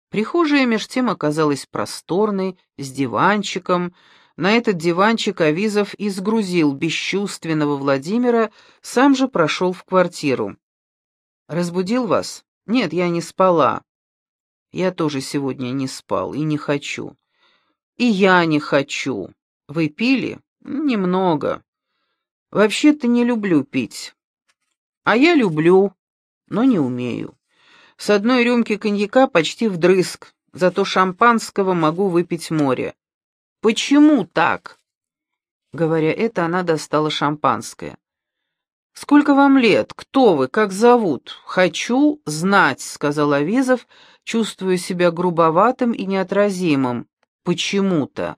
Прихожая меж тем оказалась просторной, с диванчиком. На этот диванчик Авизов и сгрузил бесчувственного Владимира, сам же прошел в квартиру. «Разбудил вас?» «Нет, я не спала». «Я тоже сегодня не спал и не хочу». «И я не хочу». «Вы пили?» «Немного». «Вообще-то не люблю пить». «А я люблю, но не умею. С одной рюмки коньяка почти вдрызг, зато шампанского могу выпить море». «Почему так?» Говоря это, она достала шампанское. «Сколько вам лет? Кто вы? Как зовут?» «Хочу знать», — сказал Авизов, чувствуя себя грубоватым и неотразимым. «Почему-то».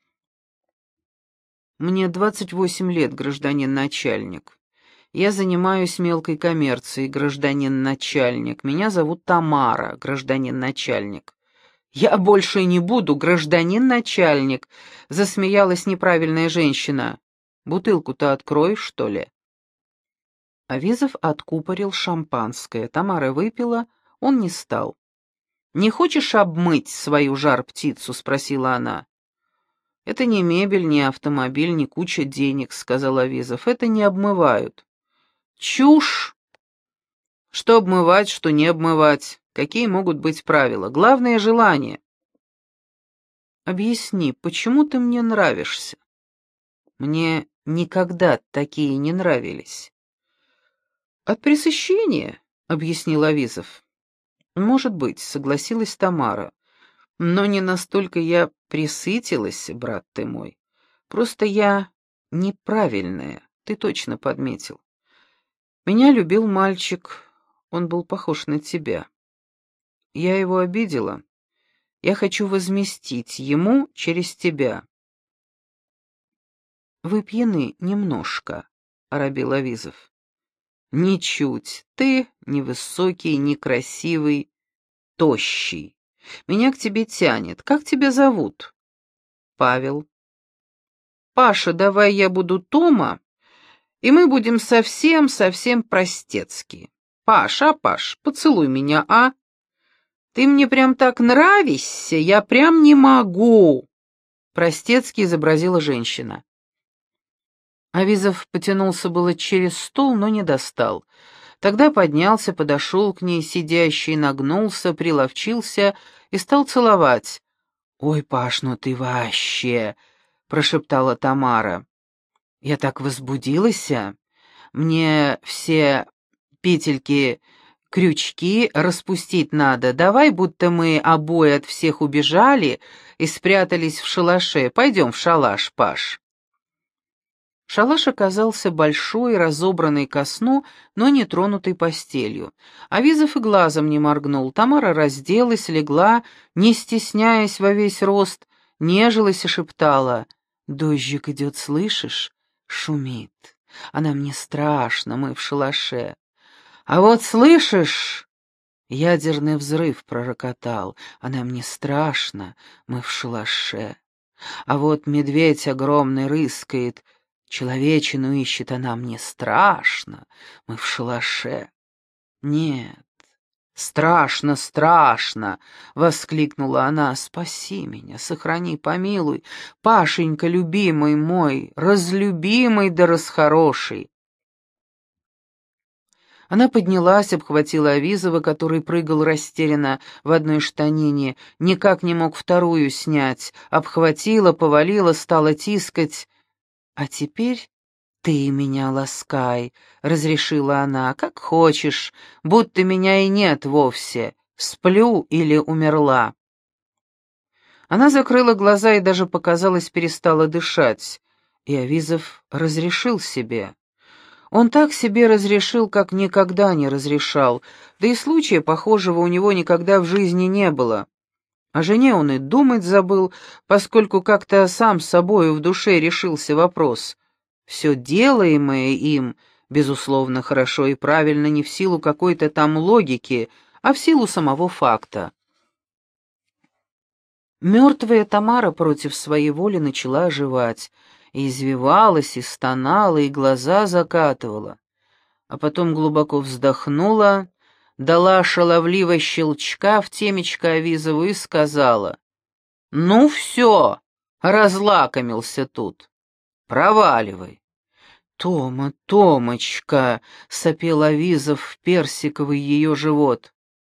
«Мне 28 лет, гражданин начальник. Я занимаюсь мелкой коммерцией, гражданин начальник. Меня зовут Тамара, гражданин начальник». «Я больше не буду, гражданин начальник», — засмеялась неправильная женщина. «Бутылку-то откроешь, что ли?» Авизов откупорил шампанское. Тамара выпила, он не стал. «Не хочешь обмыть свою жар-птицу?» — спросила она. «Это не мебель, не автомобиль, не куча денег», — сказал Авизов. «Это не обмывают». «Чушь! Что обмывать, что не обмывать? Какие могут быть правила? Главное — желание». «Объясни, почему ты мне нравишься?» «Мне никогда такие не нравились». «От пресыщения», — объяснил Авизов. «Может быть», — согласилась Тамара. «Но не настолько я пресытилась, брат ты мой. Просто я неправильная, ты точно подметил. Меня любил мальчик, он был похож на тебя. Я его обидела. Я хочу возместить ему через тебя». «Вы пьяны немножко», — оробел Авизов. «Ничуть. Ты невысокий, некрасивый, тощий. Меня к тебе тянет. Как тебя зовут?» «Павел». «Паша, давай я буду Тома, и мы будем совсем простецкие. Паш, поцелуй меня, а? Ты мне прям так нравишься, я прям не могу». Простецки изобразила женщина. Авизов потянулся было через стол, но не достал. Тогда поднялся, подошел к ней, сидящий, нагнулся, приловчился и стал целовать. «Ой, Паш, ну ты вообще!» — прошептала Тамара. «Я так возбудилась. Мне все петельки, крючки распустить надо. Давай, будто мы обои от всех убежали и спрятались в шалаше. Пойдем в шалаш, Паш». Шалаш оказался большой, разобранный ко сну, но не тронутый постелью. Авизов и глазом не моргнул. Тамара разделась, легла, не стесняясь во весь рост, нежилась и шептала: «Дождик идет, слышишь? Шумит. Она мне страшно, мы в шалаше. А вот слышишь?» Ядерный взрыв пророкотал. «Она мне страшно, мы в шалаше. А вот медведь огромный рыскает, человечину ищет, она мне страшно, мы в шалаше». «Нет, страшно, страшно!» — воскликнула она. «Спаси меня, сохрани, помилуй, Пашенька, любимый мой, разлюбимый да расхороший». Она поднялась, обхватила Авизова, который прыгал растерянно в одной штанине, никак не мог вторую снять, обхватила, повалила, стала тискать. «А теперь ты меня ласкай», — разрешила она, — «как хочешь, будто меня и нет вовсе, сплю или умерла». Она закрыла глаза и даже, показалось, перестала дышать, и Авизов разрешил себе. Он так себе разрешил, как никогда не разрешал, да и случая похожего у него никогда в жизни не было. О жене он и думать забыл, поскольку как-то сам с собою в душе решился вопрос. Все делаемое им, безусловно, хорошо и правильно не в силу какой-то там логики, а в силу самого факта. Мертвая Тамара против своей воли начала оживать, и извивалась, и стонала, и глаза закатывала, а потом глубоко вздохнула, дала шаловливо щелчка в темечко Авизову и сказала: «Ну все, разлакомился тут. Проваливай». «Тома, Томочка!» — сопел Авизов в персиковый ее живот.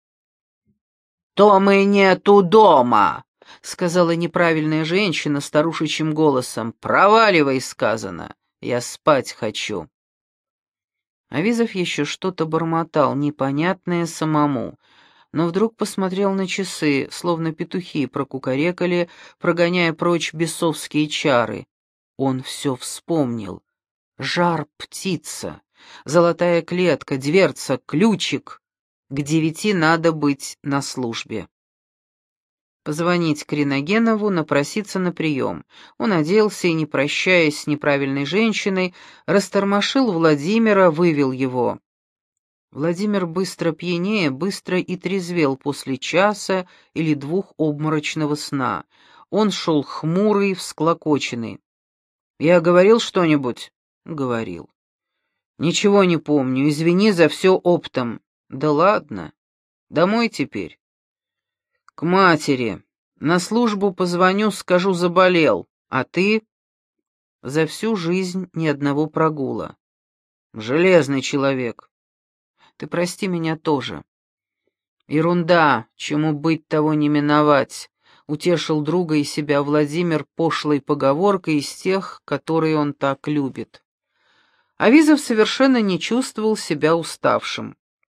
«Томы нету дома!» — сказала неправильная женщина старушечьим голосом. «Проваливай», — сказано. «Я спать хочу». Авизов еще что-то бормотал, непонятное самому, но вдруг посмотрел на часы, словно петухи прокукарекали, прогоняя прочь бесовские чары. Он все вспомнил. Жар птица, золотая клетка, дверца, ключик. К 9 надо быть на службе. Позвонить Криногенову, напроситься на прием. Он оделся и, не прощаясь с неправильной женщиной, растормошил Владимира, вывел его. Владимир быстро пьянее, быстро и трезвел после часа или 2 обморочного сна. Он шел хмурый, всклокоченный. «Я говорил что-нибудь?» «Говорил». «Ничего не помню, извини за все оптом». «Да ладно. Домой теперь?» «К матери. На службу позвоню, скажу, заболел. А ты?» «За всю жизнь ни одного прогула». «Железный человек». «Ты прости меня тоже». «Ерунда, чему быть, того не миновать», — утешил друга и себя Владимир пошлой поговоркой из тех, которые он так любит. Авизов совершенно не чувствовал себя уставшим.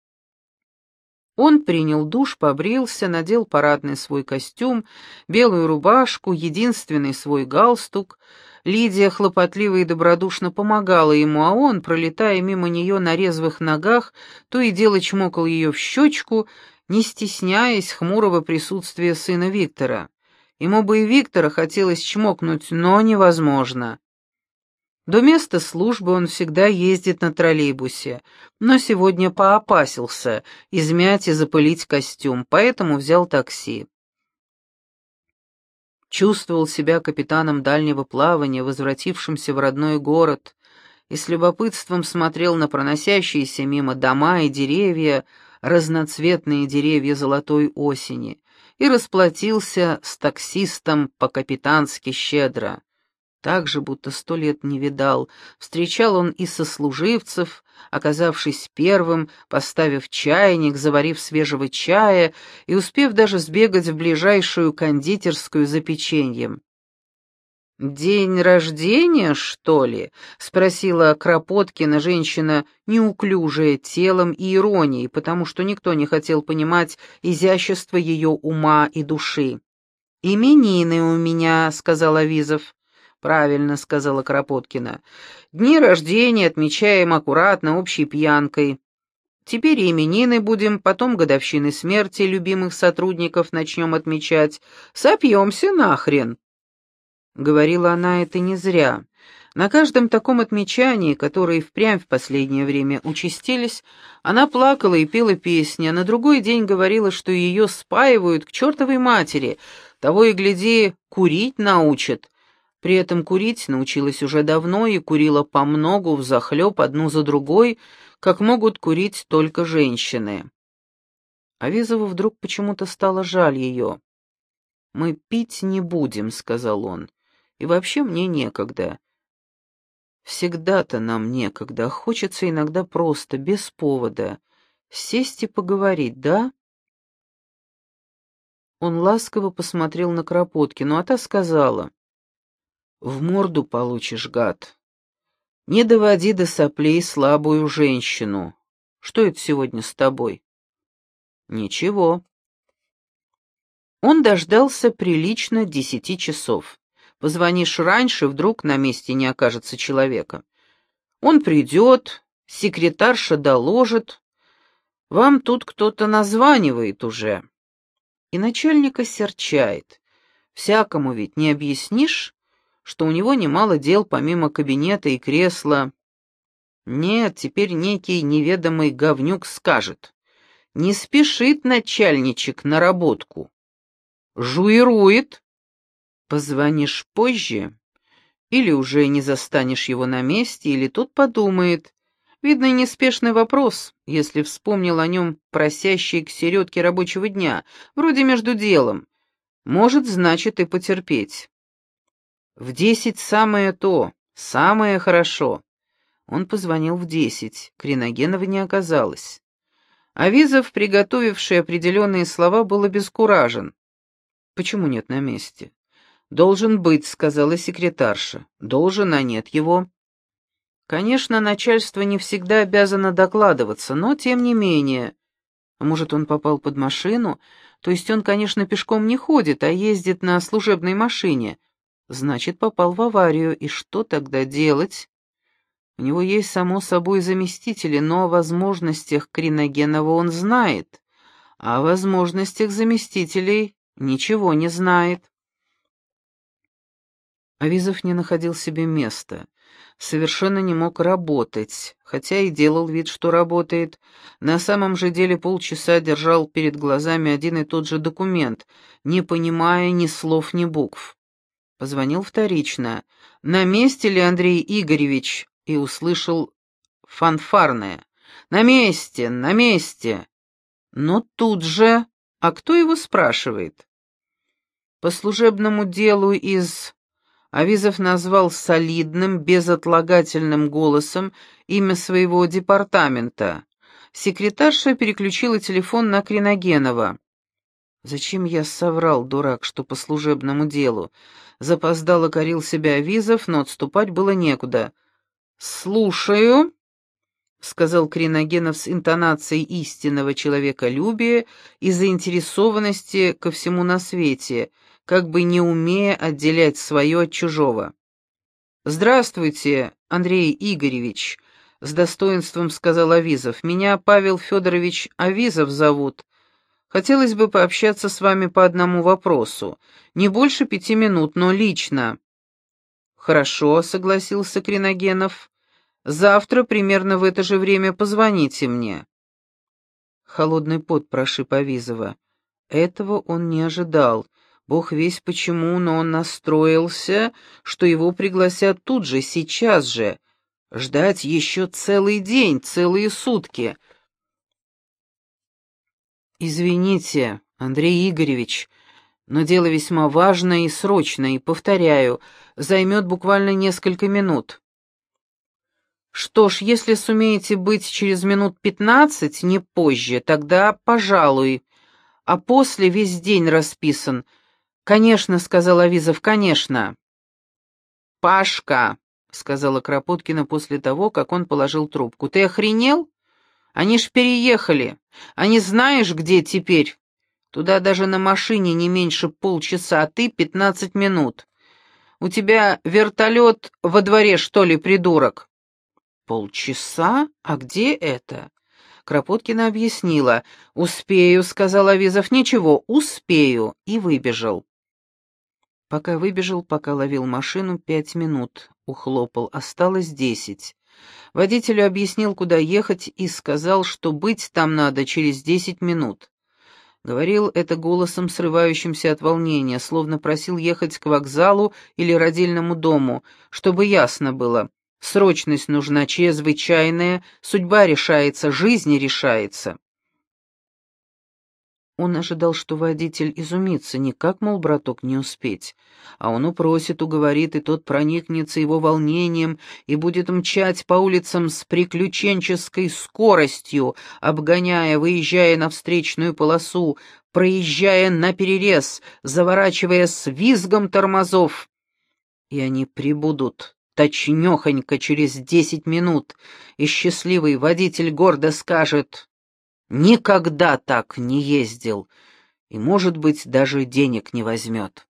Он принял душ, побрился, надел парадный свой костюм, белую рубашку, единственный свой галстук. Лидия хлопотливо и добродушно помогала ему, а он, пролетая мимо нее на резвых ногах, то и дело чмокал ее в щечку, не стесняясь хмурого присутствия сына Виктора. Ему бы и Виктора хотелось чмокнуть, но невозможно. До места службы он всегда ездит на троллейбусе, но сегодня поопасился измять и запылить костюм, поэтому взял такси. Чувствовал себя капитаном дальнего плавания, возвратившимся в родной город, и с любопытством смотрел на проносящиеся мимо дома и деревья, разноцветные деревья золотой осени, и расплатился с таксистом по-капитански щедро. Так же, будто 100 лет не видал, встречал он и сослуживцев, оказавшись первым, поставив чайник, заварив свежего чая и успев даже сбегать в ближайшую кондитерскую за печеньем. «День рождения, что ли?» — спросила Кропоткина женщина, неуклюжая телом и иронией, потому что никто не хотел понимать изящество ее ума и души. «Именины у меня», — сказал Авизов. «Правильно», — сказала Кропоткина. «Дни рождения отмечаем аккуратно общей пьянкой. Теперь и именины будем, потом годовщины смерти любимых сотрудников начнем отмечать. Сопьемся нахрен». Говорила она это не зря. На каждом таком отмечании, которые впрямь в последнее время участились, она плакала и пела песни, а на другой день говорила, что ее спаивают к чертовой матери, того и гляди, курить научат. При этом курить научилась уже давно и курила помногу, взахлеб, одну за другой, как могут курить только женщины. Авизову вдруг почему-то стало жаль ее. «Мы пить не будем», — сказал он, — «и вообще мне некогда». «Всегда-то нам некогда, хочется иногда просто, без повода, сесть и поговорить, да?» Он ласково посмотрел на Кропоткину, а та сказала: «В морду получишь, гад. Не доводи до соплей слабую женщину. Что это сегодня с тобой?» «Ничего». Он дождался прилично 10 часов. Позвонишь раньше, вдруг на месте не окажется человека. Он придет, секретарша доложит. Вам тут кто-то названивает уже. И начальника серчает. Всякому ведь не объяснишь, что у него немало дел помимо кабинета и кресла. Нет, теперь некий неведомый говнюк скажет: не спешит начальничек на работку. Жуирует. Позвонишь позже, или уже не застанешь его на месте, или тот подумает, Видно, неспешный вопрос, если вспомнил о нем просящий к середке рабочего дня, вроде между делом. Может, значит, и потерпеть. В 10 самое то, самое хорошо. Он позвонил в 10, Криногенова не оказалось. Авизов, приготовивший определенные слова, был обескуражен. «Почему нет на месте?» «Должен быть», — сказала секретарша. «Должен, а нет его». Конечно, начальство не всегда обязано докладываться, но тем не менее. А может, он попал под машину? То есть он, конечно, пешком не ходит, а ездит на служебной машине. Значит, попал в аварию, и что тогда делать? У него есть, само собой, заместители, но о возможностях Криногенова он знает, а о возможностях заместителей ничего не знает. Авизов не находил себе места, совершенно не мог работать, хотя и делал вид, что работает. На самом же деле полчаса держал перед глазами один и тот же документ, не понимая ни слов, ни букв. Позвонил вторично. «На месте ли Андрей Игоревич?» И услышал фанфарное. «На месте, на месте!» Но тут же... А кто его спрашивает? По служебному делу из... Авизов назвал солидным, безотлагательным голосом имя своего департамента. Секретарша переключила телефон на Криногенова. «Зачем я соврал, дурак, что по служебному делу?» Запоздало корил себя Авизов, но отступать было некуда. «Слушаю», — сказал Криногенов с интонацией истинного человеколюбия и заинтересованности ко всему на свете, как бы не умея отделять свое от чужого. «Здравствуйте, Андрей Игоревич», — с достоинством сказал Авизов. «Меня Павел Федорович Авизов зовут. Хотелось бы пообщаться с вами по одному вопросу. Не больше 5 минут, но лично». «Хорошо», — согласился Криногенов. «Завтра примерно в это же время позвоните мне». Холодный пот прошиб Авизова. Этого он не ожидал. Бог весть почему, но он настроился, что его пригласят тут же, сейчас же. Ждать еще целый день, целые сутки. «Извините, Андрей Игоревич, но дело весьма важное и срочное, и, повторяю, займет буквально несколько минут». «Что ж, если сумеете быть через минут 15, не позже, тогда пожалуй. А после весь день расписан». «Конечно», — сказал Авизов, — «конечно». «Пашка», — сказала Кропоткина после того, как он положил трубку, — «ты охренел? Они ж переехали. Они знаешь, где теперь? Туда даже на машине не меньше полчаса, а ты 15 минут. У тебя вертолет во дворе, что ли, придурок?» «Полчаса? А где это?» Кропоткина объяснила. «Успею», — сказал Авизов. «Ничего, успею», и выбежал. Пока выбежал, пока ловил машину, 5 минут. Ухлопал, осталось 10. Водителю объяснил, куда ехать, и сказал, что быть там надо через 10 минут. Говорил это голосом, срывающимся от волнения, словно просил ехать к вокзалу или родильному дому, чтобы ясно было. Срочность нужна чрезвычайная, судьба решается, жизнь решается. Он ожидал, что водитель изумится, никак, мол, браток, не успеть. А он упросит, уговорит, и тот проникнется его волнением и будет мчать по улицам с приключенческой скоростью, обгоняя, выезжая на встречную полосу, проезжая наперерез, заворачивая с визгом тормозов. И они прибудут точнёхонько через 10 минут, и счастливый водитель гордо скажет: «Никогда так не ездил, и, может быть, даже денег не возьмет».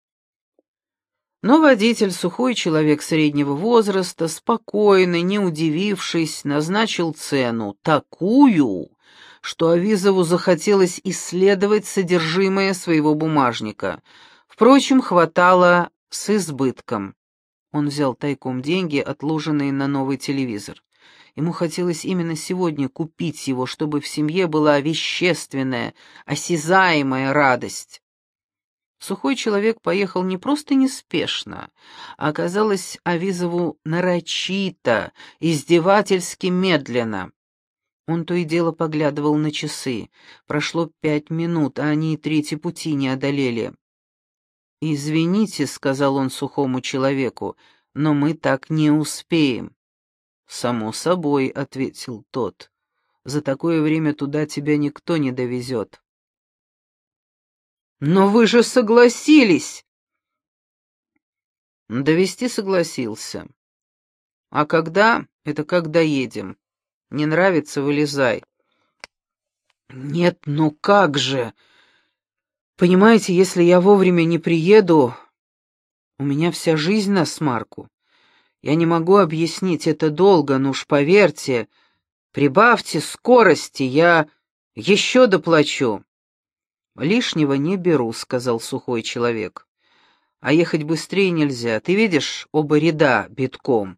Но водитель, сухой человек среднего возраста, спокойный, не удивившись, назначил цену такую, что Авизову захотелось исследовать содержимое своего бумажника. Впрочем, хватало с избытком. Он взял тайком деньги, отложенные на новый телевизор. Ему хотелось именно сегодня купить его, чтобы в семье была вещественная, осязаемая радость. Сухой человек поехал не просто неспешно, а, казалось, Авизову нарочито, издевательски медленно. Он то и дело поглядывал на часы. Прошло 5 минут, а они и трети пути не одолели. «Извините», — сказал он сухому человеку, — «но мы так не успеем». «Само собой», — ответил тот, — «за такое время туда тебя никто не довезет». «Но вы же согласились!» «Довезти согласился. А когда? Это когда едем. Не нравится — вылезай». «Нет, ну как же! Понимаете, если я вовремя не приеду, у меня вся жизнь насмарку. Я не могу объяснить это долго, но уж поверьте, прибавьте скорости, я еще доплачу». «Лишнего не беру», — сказал сухой человек. «А ехать быстрее нельзя. Ты видишь, оба ряда битком».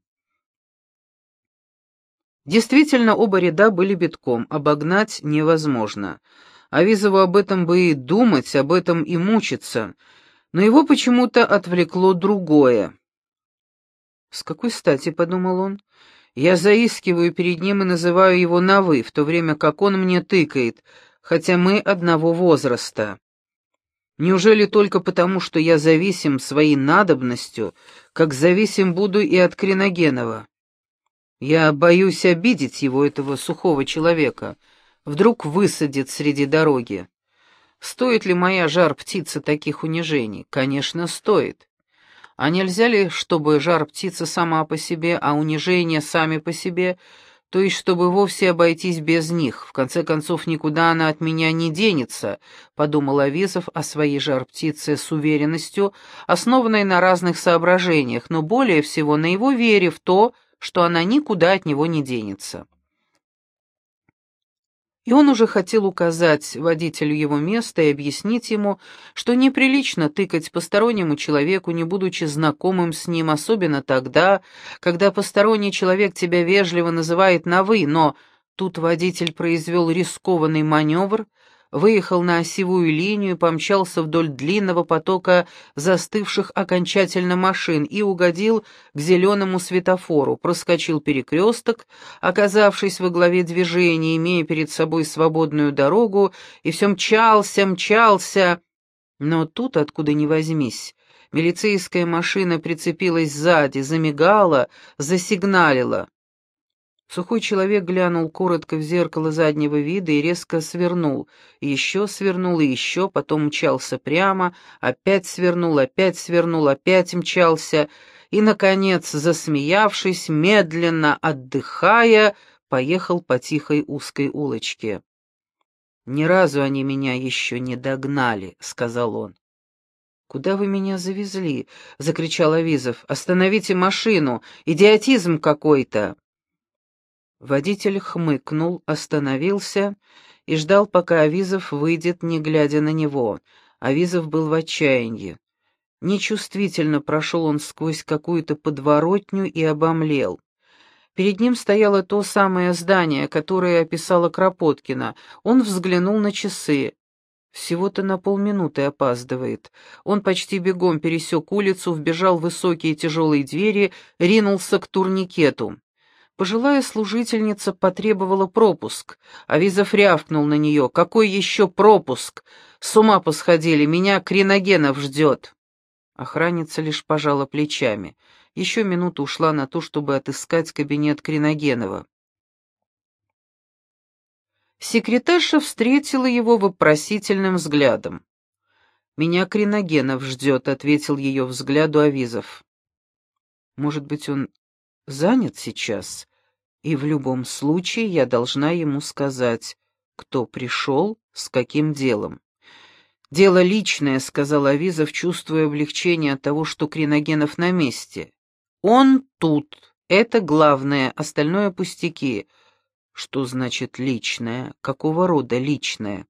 Действительно, оба ряда были битком, обогнать невозможно. Авизову об этом бы и думать, об этом и мучиться, но его почему-то отвлекло другое. «С какой стати?» — подумал он. «Я заискиваю перед ним и называю его на «вы», в то время как он мне тыкает, хотя мы одного возраста. Неужели только потому, что я зависим своей надобностью, как зависим буду и от Криногенова? Я боюсь обидеть его, этого сухого человека. Вдруг высадит среди дороги. Стоит ли моя жар-птица таких унижений? Конечно, стоит. А нельзя ли, чтобы жар-птица сама по себе, а унижения сами по себе, то есть чтобы вовсе обойтись без них? В конце концов, никуда она от меня не денется, подумал Авизов о своей жар-птице с уверенностью, основанной на разных соображениях, но более всего на его вере в то, что она никуда от него не денется. И он уже хотел указать водителю его место и объяснить ему, что неприлично тыкать постороннему человеку, не будучи знакомым с ним, особенно тогда, когда посторонний человек тебя вежливо называет на «вы», но тут водитель произвел рискованный маневр, выехал на осевую линию и помчался вдоль длинного потока застывших окончательно машин и угодил к зеленому светофору, проскочил перекресток, оказавшись во главе движения, имея перед собой свободную дорогу, и все мчался. Но тут, откуда ни возьмись, милицейская машина прицепилась сзади, замигала, засигналила. Сухой человек глянул коротко в зеркало заднего вида и резко свернул, и еще свернул, и еще, потом мчался прямо, опять свернул, опять мчался, и, наконец, засмеявшись, медленно отдыхая, поехал по тихой узкой улочке. «Ни разу они меня еще не догнали», — сказал он. «Куда вы меня завезли?» — закричал Авизов. «Остановите машину! Идиотизм какой-то!» Водитель хмыкнул, остановился и ждал, пока Авизов выйдет, не глядя на него. Авизов был в отчаянии. Нечувствительно прошел он сквозь какую-то подворотню и обомлел. Перед ним стояло то самое здание, которое описала Кропоткина. Он взглянул на часы. Всего-то на полминуты опаздывает. Он почти бегом пересек улицу, вбежал в высокие тяжелые двери, ринулся к турникету. Пожилая служительница потребовала пропуск. Авизов рявкнул на нее. «Какой еще пропуск? С ума посходили, меня Криногенов ждет». Охранница лишь пожала плечами. Еще минута ушла на то, чтобы отыскать кабинет Криногенова. Секретарша встретила его вопросительным взглядом. «Меня Криногенов ждет», — ответил ее взгляду Авизов. «Может быть, он занят сейчас, и в любом случае я должна ему сказать, кто пришел, с каким делом». «Дело личное», — сказал Авизов, чувствуя облегчение от того, что Криногенов на месте. «Он тут, это главное, остальное пустяки». «Что значит личное? Какого рода личное?»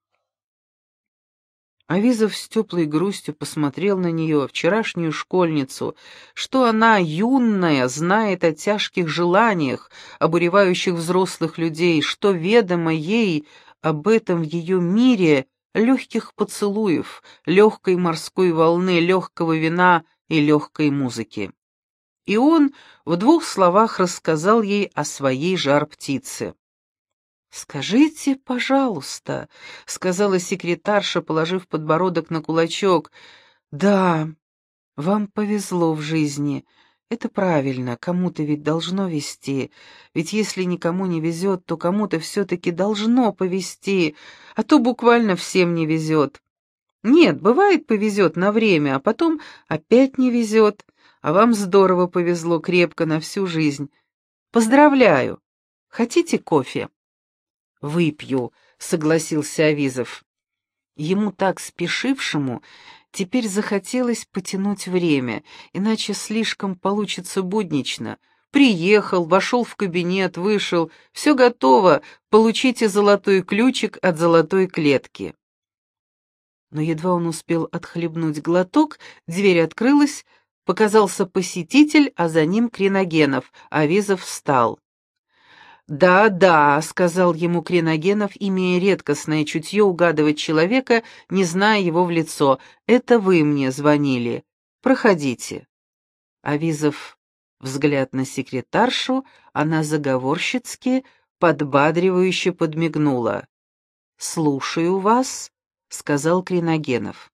Авизов с теплой грустью посмотрел на нее, вчерашнюю школьницу, что она, юная, знает о тяжких желаниях, обуревающих взрослых людей, что ведомо ей об этом в ее мире легких поцелуев, легкой морской волны, легкого вина и легкой музыки. И он в 2 словах рассказал ей о своей жар-птице. «Скажите, пожалуйста», — сказала секретарша, положив подбородок на кулачок, — «да, вам повезло в жизни. Это правильно, кому-то ведь должно везти. Ведь если никому не везет, то кому-то все-таки должно повезти, а то буквально всем не везет. Нет, бывает, повезет на время, а потом опять не везет, а вам здорово повезло, крепко, на всю жизнь. Поздравляю. Хотите кофе?» «Выпью», — согласился Авизов. Ему так спешившему теперь захотелось потянуть время, иначе слишком получится буднично. Приехал, вошел в кабинет, вышел, все готово, получите золотой ключик от золотой клетки. Но едва он успел отхлебнуть глоток, дверь открылась, показался посетитель, а за ним Криногенов. Авизов встал. «Да, да», — сказал ему Криногенов, имея редкостное чутье угадывать человека, не зная его в лицо. «Это вы мне звонили. Проходите». Авизов взгляд на секретаршу, она заговорщицки, подбадривающе подмигнула. «Слушаю вас», — сказал Криногенов.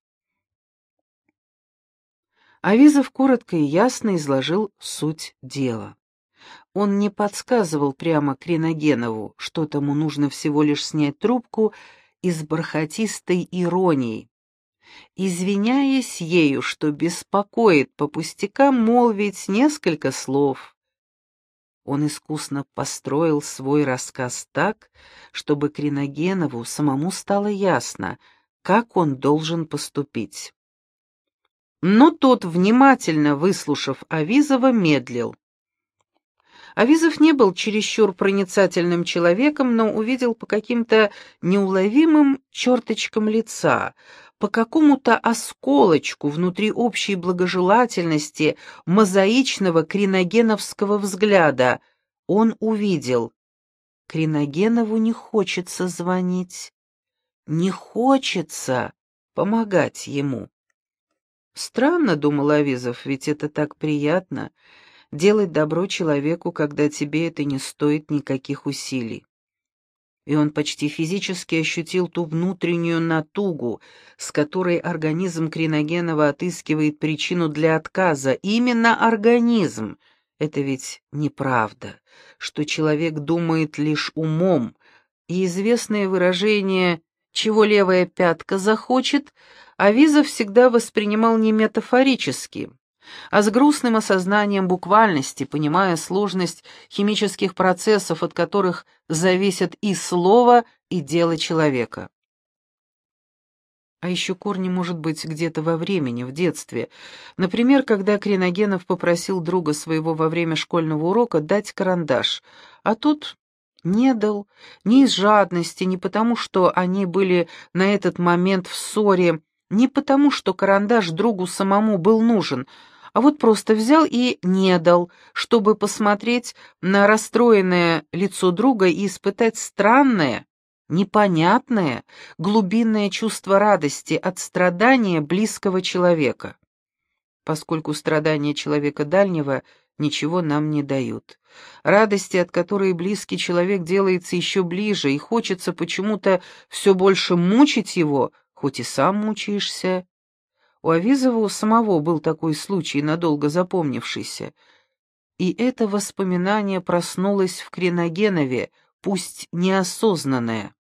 Авизов коротко и ясно изложил суть дела. Он не подсказывал прямо Криногенову, что тому нужно всего лишь снять трубку и с бархатистой иронией, извиняясь ею, что беспокоит по пустякам, молвить несколько слов. Он искусно построил свой рассказ так, чтобы Криногенову самому стало ясно, как он должен поступить. Но тот, внимательно выслушав Авизова, медлил. Авизов не был чересчур проницательным человеком, но увидел по каким-то неуловимым черточкам лица, по какому-то осколочку внутри общей благожелательности мозаичного криногеновского взгляда. Он увидел: Криногенову не хочется звонить, не хочется помогать ему. Странно, думал Авизов, ведь это так приятно — делать добро человеку, когда тебе это не стоит никаких усилий. И он почти физически ощутил ту внутреннюю натугу, с которой организм Криногенова отыскивает причину для отказа. Именно организм. Это ведь неправда, что человек думает лишь умом, и известное выражение «чего левая пятка захочет» Авизов всегда воспринимал не метафорически, а с грустным осознанием буквальности, понимая сложность химических процессов, от которых зависят и слово, и дело человека. А еще корни может быть где-то во времени, в детстве. Например, когда Криногенов попросил друга своего во время школьного урока дать карандаш, а тот не дал, не из жадности, не потому, что они были на этот момент в ссоре, не потому, что карандаш другу самому был нужен, а вот просто взял и не дал, чтобы посмотреть на расстроенное лицо друга и испытать странное, непонятное, глубинное чувство радости от страдания близкого человека. Поскольку страдания человека дальнего ничего нам не дают. Радости, от которой близкий человек делается еще ближе, и хочется почему-то все больше мучить его, хоть и сам мучаешься. У Авизова у самого был такой случай, надолго запомнившийся. И это воспоминание проснулось в Криногенове, пусть неосознанное.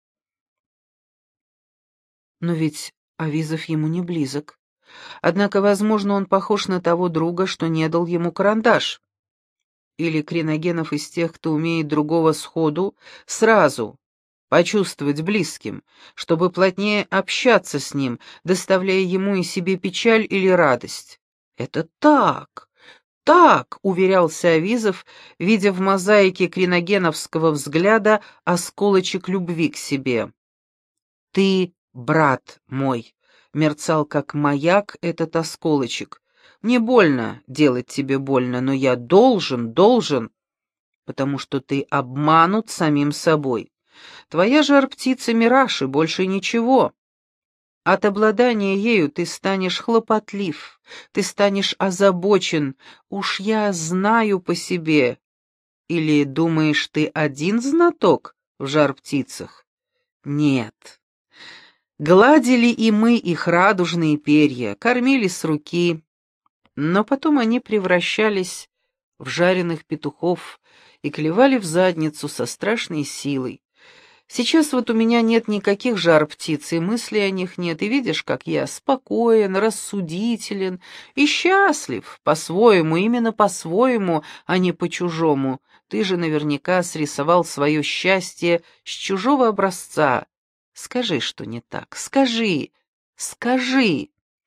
Но ведь Авизов ему не близок. Однако, возможно, он похож на того друга, что не дал ему карандаш. Или Криногенов из тех, кто умеет другого сходу сразу почувствовать близким, чтобы плотнее общаться с ним, доставляя ему и себе печаль или радость. «Это так, так», — уверялся Авизов, видя в мозаике криногеновского взгляда осколочек любви к себе. «Ты, брат мой», — мерцал как маяк этот осколочек. «Мне больно делать тебе больно, но я должен, потому что ты обманут самим собой. Твоя жар-птица — мираж и больше ничего. От обладания ею ты станешь хлопотлив, ты станешь озабочен, уж я знаю по себе. Или думаешь, ты один знаток в жар-птицах? Нет. Гладили и мы их радужные перья, кормили с руки, но потом они превращались в жареных петухов и клевали в задницу со страшной силой. Сейчас вот у меня нет никаких жар-птиц, и мыслей о них нет, и видишь, как я спокоен, рассудителен и счастлив, по-своему, именно по-своему, а не по-чужому. Ты же наверняка срисовал свое счастье с чужого образца. Скажи, что не так, скажи, скажи.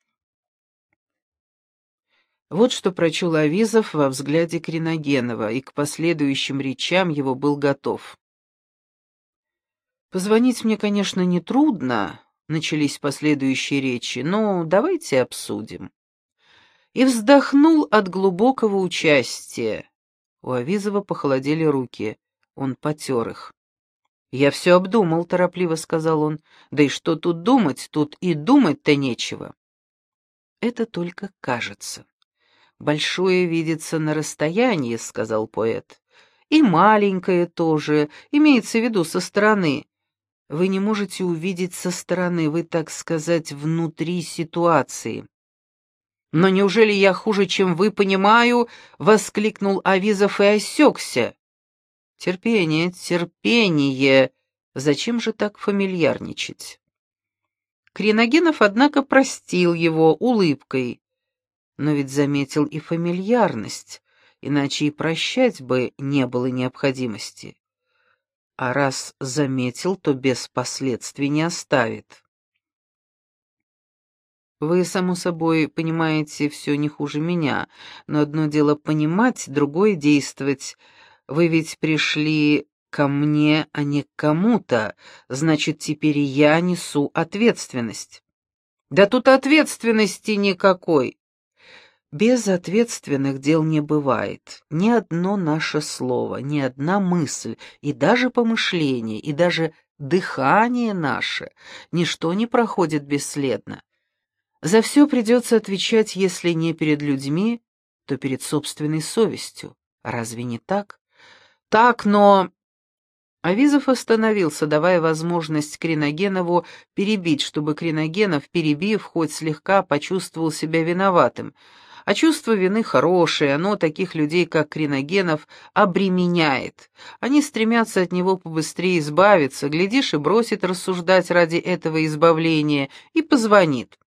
Вот что прочел Авизов во взгляде Криногенова, и к последующим речам его был готов. «Позвонить мне, конечно, нетрудно», — начались последующие речи, «но давайте обсудим». И вздохнул от глубокого участия. У Авизова похолодели руки, он потер их. «Я все обдумал», — торопливо сказал он. «Да и что тут думать? Тут и думать-то нечего». «Это только кажется. Большое видится на расстоянии», — сказал поэт. «И маленькое тоже, имеется в виду со стороны. Вы не можете увидеть со стороны, вы, так сказать, внутри ситуации». «Но неужели я хуже, чем вы, понимаю?» — воскликнул Авизов и осекся. «Терпение, терпение! Зачем же так фамильярничать?» Криногенов, однако, простил его улыбкой, но ведь заметил и фамильярность, иначе и прощать бы не было необходимости. А раз заметил, то без последствий не оставит. Вы, само собой, понимаете все не хуже меня, но одно дело понимать, другое действовать. Вы ведь пришли ко мне, а не к кому-то, значит, теперь и я несу ответственность. Да тут ответственности никакой. Без ответственных дел не бывает. Ни одно наше слово, ни одна мысль, и даже помышление, и даже дыхание наше, ничто не проходит бесследно. За все придется отвечать, если не перед людьми, то перед собственной совестью. Разве не так? Так, но... Авизов остановился, давая возможность Криногенову перебить, чтобы Криногенов, перебив, хоть слегка почувствовал себя виноватым. А чувство вины хорошее, оно таких людей, как Криногенов, обременяет. Они стремятся от него побыстрее избавиться, глядишь, и бросит рассуждать ради этого избавления, и позвонит.